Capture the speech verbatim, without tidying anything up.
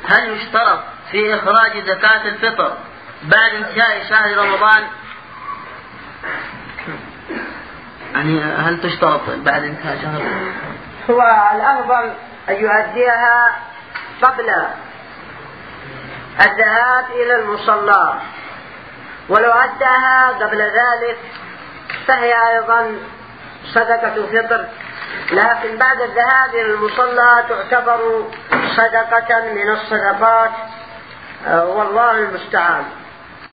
هل يشترط في إخراج زكاة الفطر بعد انتهاء شهر رمضان؟ يعني هل تشترط بعد انتهاء شهر؟ هو الأفضل أن يؤديها قبل الذهاب إلى المصلى، ولو أداها قبل ذلك فهي أيضا صدقة فطر، لكن بعد الذهاب إلى المصلى تعتبر صدقة من الصدقات، والله المستعان.